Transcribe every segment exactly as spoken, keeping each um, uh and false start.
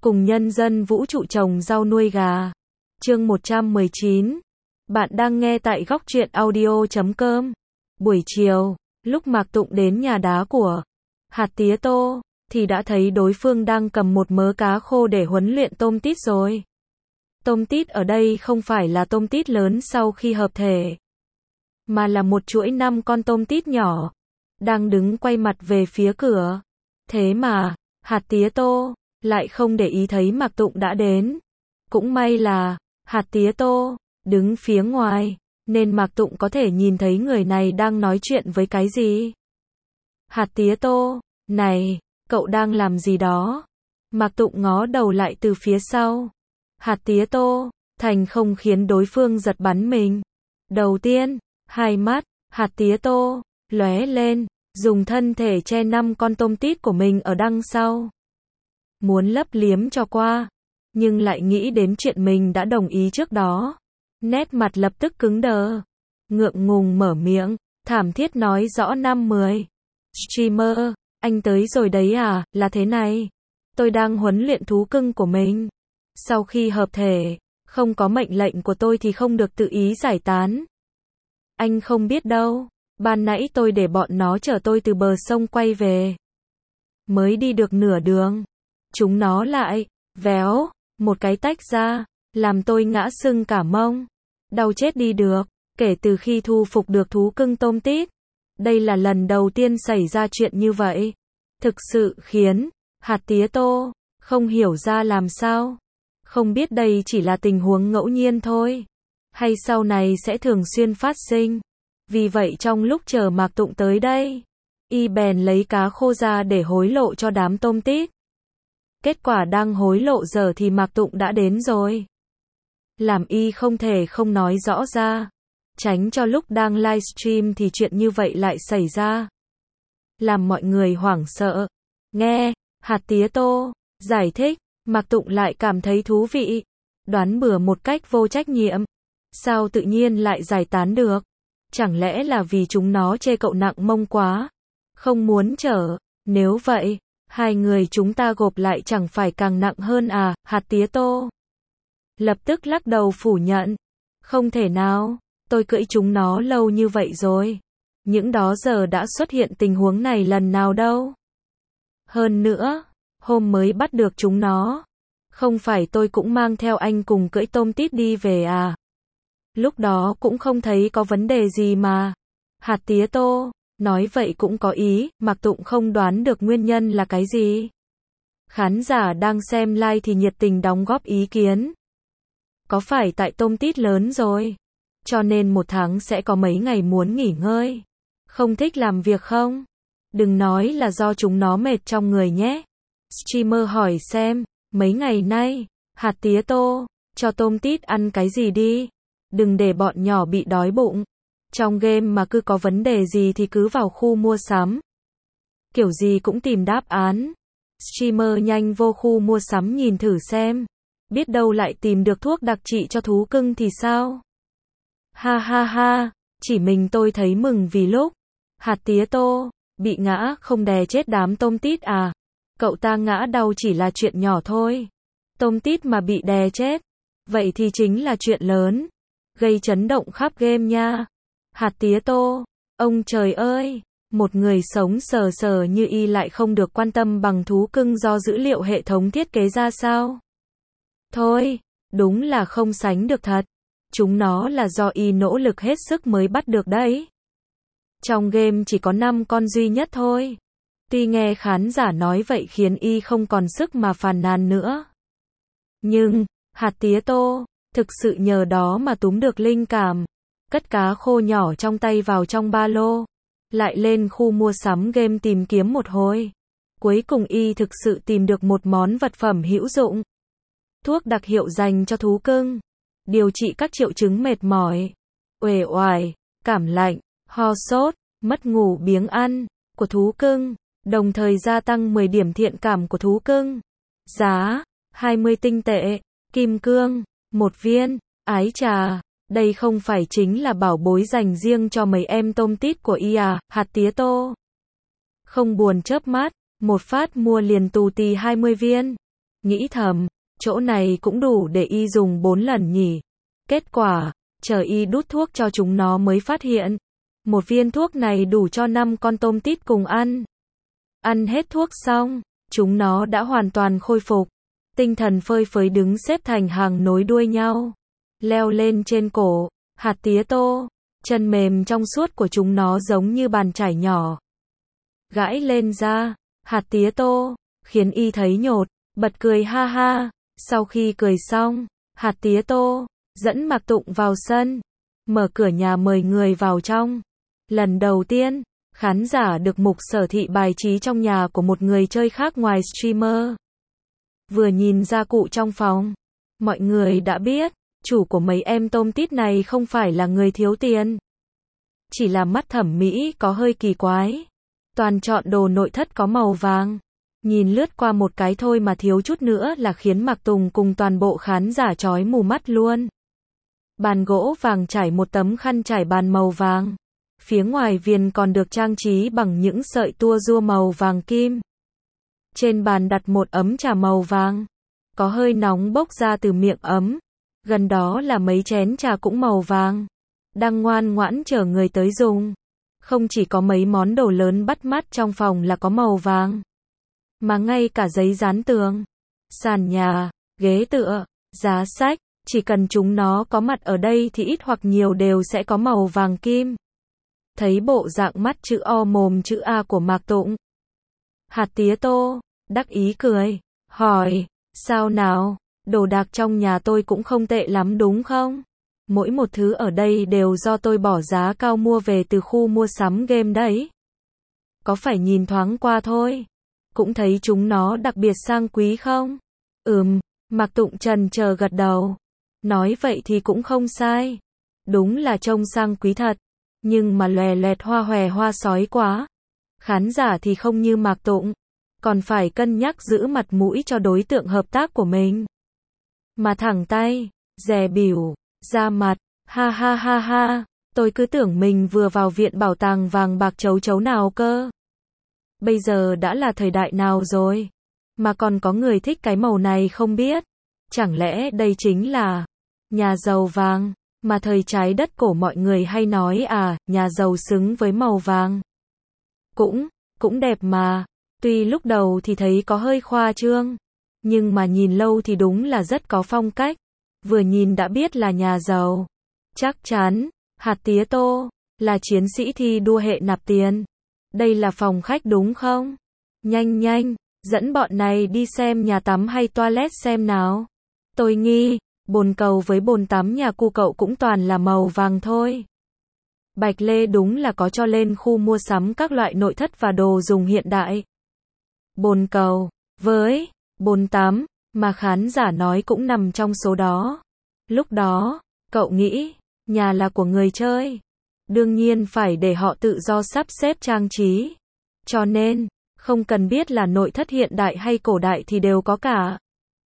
cùng nhân dân vũ trụ trồng rau nuôi gà. Chương một trăm mười chín. Bạn đang nghe tại góc truyện audio chấm com. Buổi chiều, lúc Mạc Tụng đến nhà đá của Hạt Tía Tô, thì đã thấy đối phương đang cầm một mớ cá khô để huấn luyện tôm tít rồi. Tôm tít ở đây không phải là tôm tít lớn sau khi hợp thể, mà là một chuỗi năm con tôm tít nhỏ, đang đứng quay mặt về phía cửa. Thế mà, Hạt Tía Tô lại không để ý thấy Mạc Tụng đã đến. Cũng may là, Hạt Tía Tô đứng phía ngoài, nên Mạc Tụng có thể nhìn thấy người này đang nói chuyện với cái gì. Hạt Tía Tô, này, cậu đang làm gì đó? Mạc Tụng ngó đầu lại từ phía sau. Hạt Tía Tô, thành không khiến đối phương giật bắn mình. Đầu tiên, hai mắt Hạt Tía Tô lóe lên, dùng thân thể che năm con tôm tít của mình ở đằng sau. Muốn lấp liếm cho qua, nhưng lại nghĩ đến chuyện mình đã đồng ý trước đó. Nét mặt lập tức cứng đờ, ngượng ngùng mở miệng, thảm thiết nói rõ năm mười. Streamer, anh tới rồi đấy à, là thế này. Tôi đang huấn luyện thú cưng của mình. Sau khi hợp thể, không có mệnh lệnh của tôi thì không được tự ý giải tán. Anh không biết đâu, ban nãy tôi để bọn nó chở tôi từ bờ sông quay về. Mới đi được nửa đường, chúng nó lại, véo, một cái tách ra, làm tôi ngã sưng cả mông. Đau chết đi được, kể từ khi thu phục được thú cưng tôm tít. Đây là lần đầu tiên xảy ra chuyện như vậy. Thực sự khiến Hạt Tía Tô không hiểu ra làm sao. Không biết đây chỉ là tình huống ngẫu nhiên thôi, hay sau này sẽ thường xuyên phát sinh. Vì vậy trong lúc chờ Mạc Tụng tới đây, y bèn lấy cá khô ra để hối lộ cho đám tôm tít. Kết quả đang hối lộ giờ thì Mạc Tụng đã đến rồi. Làm y không thể không nói rõ ra, tránh cho lúc đang livestream thì chuyện như vậy lại xảy ra, làm mọi người hoảng sợ. Nghe Hạt Tía Tô giải thích, Mạc Tụng lại cảm thấy thú vị. Đoán bừa một cách vô trách nhiệm. Sao tự nhiên lại giải tán được? Chẳng lẽ là vì chúng nó chê cậu nặng mông quá, không muốn chở? Nếu vậy, hai người chúng ta gộp lại chẳng phải càng nặng hơn à? Hạt Tía Tô lập tức lắc đầu phủ nhận. Không thể nào, tôi cưỡi chúng nó lâu như vậy rồi. Những đó giờ đã xuất hiện tình huống này lần nào đâu. Hơn nữa, hôm mới bắt được chúng nó, không phải tôi cũng mang theo anh cùng cưỡi tôm tít đi về à? Lúc đó cũng không thấy có vấn đề gì mà. Hạt Tía Tô nói vậy cũng có ý, Mạc Tụng không đoán được nguyên nhân là cái gì. Khán giả đang xem live thì nhiệt tình đóng góp ý kiến. Có phải tại tôm tít lớn rồi, cho nên một tháng sẽ có mấy ngày muốn nghỉ ngơi, không thích làm việc không? Đừng nói là do chúng nó mệt trong người nhé. Streamer hỏi xem, mấy ngày nay, Hạt Tía Tô cho tôm tít ăn cái gì đi, đừng để bọn nhỏ bị đói bụng. Trong game mà cứ có vấn đề gì thì cứ vào khu mua sắm, kiểu gì cũng tìm đáp án. Streamer nhanh vô khu mua sắm nhìn thử xem, biết đâu lại tìm được thuốc đặc trị cho thú cưng thì sao? Ha ha ha, chỉ mình tôi thấy mừng vì lúc Hạt Tía Tô bị ngã không đè chết đám tôm tít à? Cậu ta ngã đau chỉ là chuyện nhỏ thôi. Tôm tít mà bị đè chết, vậy thì chính là chuyện lớn, gây chấn động khắp game nha. Hạt Tía Tô, ông trời ơi, một người sống sờ sờ như y lại không được quan tâm bằng thú cưng do dữ liệu hệ thống thiết kế ra sao? Thôi, đúng là không sánh được thật. Chúng nó là do y nỗ lực hết sức mới bắt được đấy. Trong game chỉ có năm con duy nhất thôi. Tuy nghe khán giả nói vậy khiến y không còn sức mà phàn nàn nữa. Nhưng, Hạt Tía Tô thực sự nhờ đó mà túm được linh cảm, cất cá khô nhỏ trong tay vào trong ba lô, lại lên khu mua sắm game tìm kiếm một hồi. Cuối cùng y thực sự tìm được một món vật phẩm hữu dụng. Thuốc đặc hiệu dành cho thú cưng, điều trị các triệu chứng mệt mỏi, uể oải, cảm lạnh, ho sốt, mất ngủ biếng ăn của thú cưng, đồng thời gia tăng mười điểm thiện cảm của thú cưng. Giá hai mươi tinh tệ, kim cương một viên. Ái chà, đây không phải chính là bảo bối dành riêng cho mấy em tôm tít của y à? Hạt Tía Tô không buồn chớp mắt, một phát mua liền tù tì hai mươi viên. Nghĩ thầm, chỗ này cũng đủ để y dùng bốn lần nhỉ. Kết quả, chờ y đút thuốc cho chúng nó mới phát hiện. Một viên thuốc này đủ cho năm con tôm tít cùng ăn. Ăn hết thuốc xong, chúng nó đã hoàn toàn khôi phục. Tinh thần phơi phới đứng xếp thành hàng nối đuôi nhau. Leo lên trên cổ, hạt tía tô. Chân mềm trong suốt của chúng nó giống như bàn chải nhỏ. Gãi lên da, hạt tía tô, khiến y thấy nhột, bật cười ha ha. Sau khi cười xong, hạt tía tô dẫn Mạc Tụng vào sân, mở cửa nhà mời người vào trong. Lần đầu tiên, khán giả được mục sở thị bài trí trong nhà của một người chơi khác ngoài streamer. Vừa nhìn gia cụ trong phòng, mọi người đã biết, chủ của mấy em tôm tít này không phải là người thiếu tiền. Chỉ là mắt thẩm mỹ có hơi kỳ quái. Toàn chọn đồ nội thất có màu vàng. Nhìn lướt qua một cái thôi mà thiếu chút nữa là khiến Mạc Tùng cùng toàn bộ khán giả chói mù mắt luôn. Bàn gỗ vàng trải một tấm khăn trải bàn màu vàng. Phía ngoài viền còn được trang trí bằng những sợi tua rua màu vàng kim. Trên bàn đặt một ấm trà màu vàng. Có hơi nóng bốc ra từ miệng ấm. Gần đó là mấy chén trà cũng màu vàng. Đang ngoan ngoãn chờ người tới dùng. Không chỉ có mấy món đồ lớn bắt mắt trong phòng là có màu vàng. Mà ngay cả giấy dán tường, sàn nhà, ghế tựa, giá sách, chỉ cần chúng nó có mặt ở đây thì ít hoặc nhiều đều sẽ có màu vàng kim. Thấy bộ dạng mắt chữ O mồm chữ A của Mạc Tụng, hạt tía tô đắc ý cười, hỏi, sao nào, đồ đạc trong nhà tôi cũng không tệ lắm đúng không? Mỗi một thứ ở đây đều do tôi bỏ giá cao mua về từ khu mua sắm game đấy. Có phải nhìn thoáng qua thôi, cũng thấy chúng nó đặc biệt sang quý không? Ừm, Mạc Tụng chần chờ gật đầu. Nói vậy thì cũng không sai. Đúng là trông sang quý thật. Nhưng mà lòe loẹt hoa hòe hoa sói quá. Khán giả thì không như Mạc Tụng. Còn phải cân nhắc giữ mặt mũi cho đối tượng hợp tác của mình. Mà thẳng tay, dè bỉu, ra mặt, ha ha ha ha. Tôi cứ tưởng mình vừa vào viện bảo tàng vàng bạc chấu chấu nào cơ. Bây giờ đã là thời đại nào rồi? Mà còn có người thích cái màu này không biết? Chẳng lẽ đây chính là nhà giàu vàng? Mà thời trái đất cổ mọi người hay nói à, nhà giàu xứng với màu vàng. Cũng, cũng đẹp mà. Tuy lúc đầu thì thấy có hơi khoa trương. Nhưng mà nhìn lâu thì đúng là rất có phong cách. Vừa nhìn đã biết là nhà giàu. Chắc chắn, hạt tía tô là chiến sĩ thi đua hệ nạp tiền. Đây là phòng khách đúng không? Nhanh nhanh, dẫn bọn này đi xem nhà tắm hay toilet xem nào. Tôi nghi, bồn cầu với bồn tắm nhà cu cậu cũng toàn là màu vàng thôi. Bạch Lê đúng là có cho lên khu mua sắm các loại nội thất và đồ dùng hiện đại. Bồn cầu, với bồn tắm, mà khán giả nói cũng nằm trong số đó. Lúc đó, cậu nghĩ, nhà là của người chơi. Đương nhiên phải để họ tự do sắp xếp trang trí. Cho nên, không cần biết là nội thất hiện đại hay cổ đại thì đều có cả.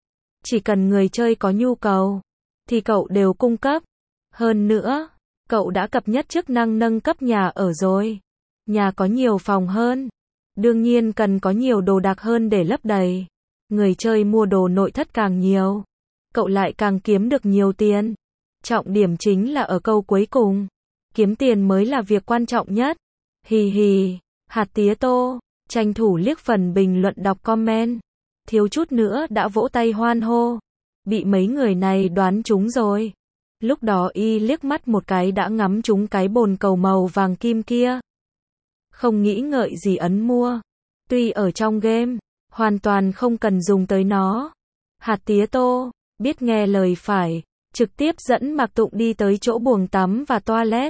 Chỉ cần người chơi có nhu cầu, thì cậu đều cung cấp. Hơn nữa, cậu đã cập nhật chức năng nâng cấp nhà ở rồi. Nhà có nhiều phòng hơn. Đương nhiên cần có nhiều đồ đạc hơn để lấp đầy. Người chơi mua đồ nội thất càng nhiều, cậu lại càng kiếm được nhiều tiền. Trọng điểm chính là ở câu cuối cùng. Kiếm tiền mới là việc quan trọng nhất. Hì hì, hạt tía tô, tranh thủ liếc phần bình luận đọc comment. Thiếu chút nữa đã vỗ tay hoan hô. Bị mấy người này đoán trúng rồi. Lúc đó y liếc mắt một cái đã ngắm trúng cái bồn cầu màu vàng kim kia. Không nghĩ ngợi gì ấn mua. Tuy ở trong game, hoàn toàn không cần dùng tới nó. Hạt tía tô, biết nghe lời phải, trực tiếp dẫn Mạc Tụng đi tới chỗ buồng tắm và toilet.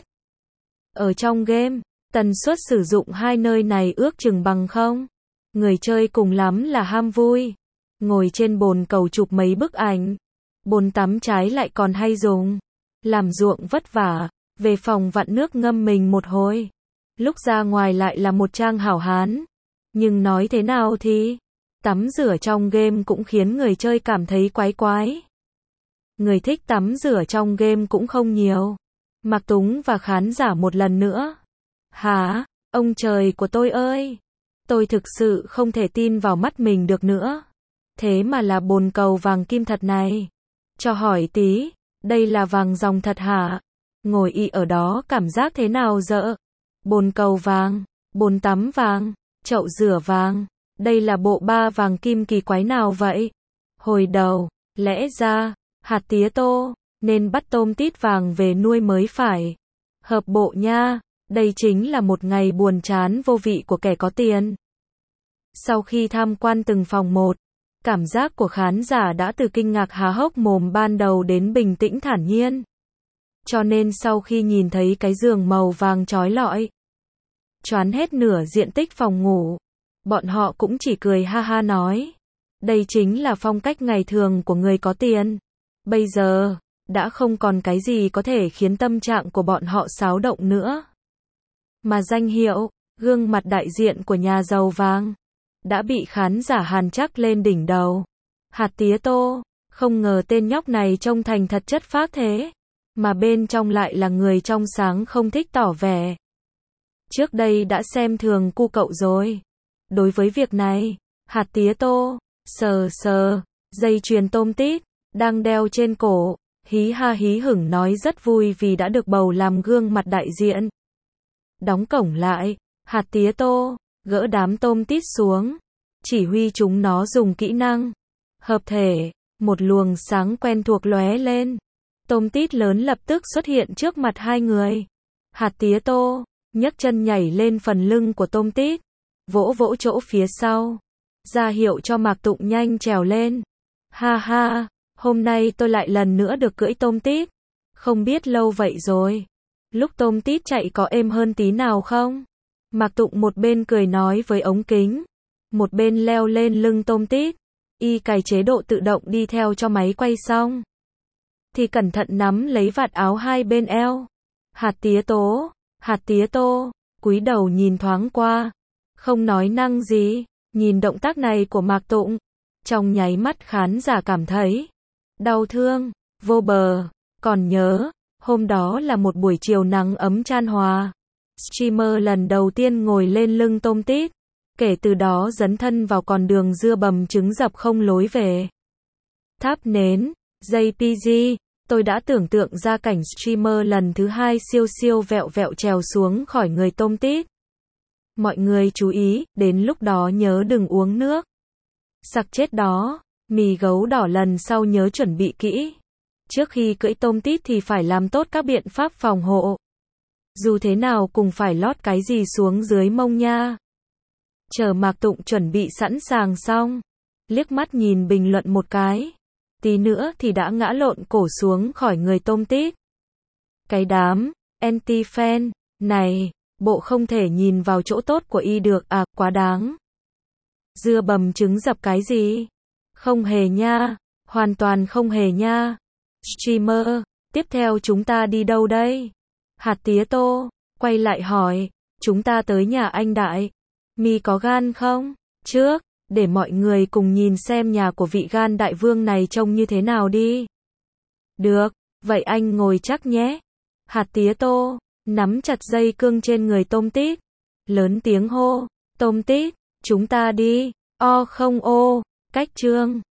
Ở trong game, tần suất sử dụng hai nơi này ước chừng bằng không. Người chơi cùng lắm là ham vui. Ngồi trên bồn cầu chụp mấy bức ảnh. Bồn tắm trái lại còn hay dùng. Làm ruộng vất vả, về phòng vặn nước ngâm mình một hồi. Lúc ra ngoài lại là một trang hảo hán. Nhưng nói thế nào thì, tắm rửa trong game cũng khiến người chơi cảm thấy quái quái. Người thích tắm rửa trong game cũng không nhiều. Mạc Túng và khán giả một lần nữa. Hả, ông trời của tôi ơi! Tôi thực sự không thể tin vào mắt mình được nữa. Thế mà là bồn cầu vàng kim thật này. Cho hỏi tí, đây là vàng dòng thật hả? Ngồi y ở đó cảm giác thế nào dợ? Bồn cầu vàng, bồn tắm vàng, chậu rửa vàng. Đây là bộ ba vàng kim kỳ quái nào vậy? Hồi đầu, lẽ ra, hạt tía tô, nên bắt tôm tít vàng về nuôi mới phải. Hợp bộ nha, đây chính là một ngày buồn chán vô vị của kẻ có tiền. Sau khi tham quan từng phòng một, cảm giác của khán giả đã từ kinh ngạc há hốc mồm ban đầu đến bình tĩnh thản nhiên. Cho nên sau khi nhìn thấy cái giường màu vàng chói lọi, choán hết nửa diện tích phòng ngủ, bọn họ cũng chỉ cười ha ha nói. Đây chính là phong cách ngày thường của người có tiền. Bây giờ, đã không còn cái gì có thể khiến tâm trạng của bọn họ xáo động nữa. Mà danh hiệu, gương mặt đại diện của nhà giàu vàng, đã bị khán giả hàn chắc lên đỉnh đầu. Hạt tía tô, không ngờ tên nhóc này trông thành thật chất phác thế, mà bên trong lại là người trong sáng không thích tỏ vẻ. Trước đây đã xem thường cu cậu rồi. Đối với việc này, hạt tía tô, sờ sờ, dây chuyền tôm tít, đang đeo trên cổ, hí ha hí hửng nói rất vui vì đã được bầu làm gương mặt đại diện. Đóng cổng lại, hạt tía tô, gỡ đám tôm tít xuống, chỉ huy chúng nó dùng kỹ năng. Hợp thể, một luồng sáng quen thuộc lóe lên. Tôm tít lớn lập tức xuất hiện trước mặt hai người. Hạt tía tô, nhấc chân nhảy lên phần lưng của tôm tít, vỗ vỗ chỗ phía sau, ra hiệu cho Mạc Tụng nhanh trèo lên. Ha ha, hôm nay tôi lại lần nữa được cưỡi tôm tít. Không biết lâu vậy rồi. Lúc tôm tít chạy có êm hơn tí nào không? Mạc Tụng một bên cười nói với ống kính, một bên leo lên lưng tôm tít. Y cài chế độ tự động đi theo cho máy quay xong, thì cẩn thận nắm lấy vạt áo hai bên eo. Hạt tía tố, hạt tía tô, cúi đầu nhìn thoáng qua, không nói năng gì, nhìn động tác này của Mạc Tụng, trong nháy mắt khán giả cảm thấy đau thương, vô bờ. Còn nhớ, hôm đó là một buổi chiều nắng ấm chan hòa. Streamer lần đầu tiên ngồi lên lưng tôm tít, kể từ đó dấn thân vào con đường dưa bầm trứng dập không lối về. Tháp nến, jay pê giê, tôi đã tưởng tượng ra cảnh streamer lần thứ hai siêu siêu vẹo vẹo trèo xuống khỏi người tôm tít. Mọi người chú ý, đến lúc đó nhớ đừng uống nước sặc chết đó. Mì gấu đỏ lần sau nhớ chuẩn bị kỹ. Trước khi cưỡi tôm tít thì phải làm tốt các biện pháp phòng hộ. Dù thế nào cũng phải lót cái gì xuống dưới mông nha. Chờ Mạc Tụng chuẩn bị sẵn sàng xong, liếc mắt nhìn bình luận một cái, tí nữa thì đã ngã lộn cổ xuống khỏi người tôm tít. Cái đám anti-fan này, bộ không thể nhìn vào chỗ tốt của y được à, quá đáng. Dưa bầm trứng dập cái gì? Không hề nha, hoàn toàn không hề nha. Streamer, tiếp theo chúng ta đi đâu đây? Hạt tía tô, quay lại hỏi, chúng ta tới nhà anh Đại. Mi có gan không? Trước, để mọi người cùng nhìn xem nhà của vị gan đại vương này trông như thế nào đi. Được, vậy anh ngồi chắc nhé. Hạt tía tô, nắm chặt dây cương trên người tôm tít, lớn tiếng hô, tôm tít, chúng ta đi. O không ô, cách chương.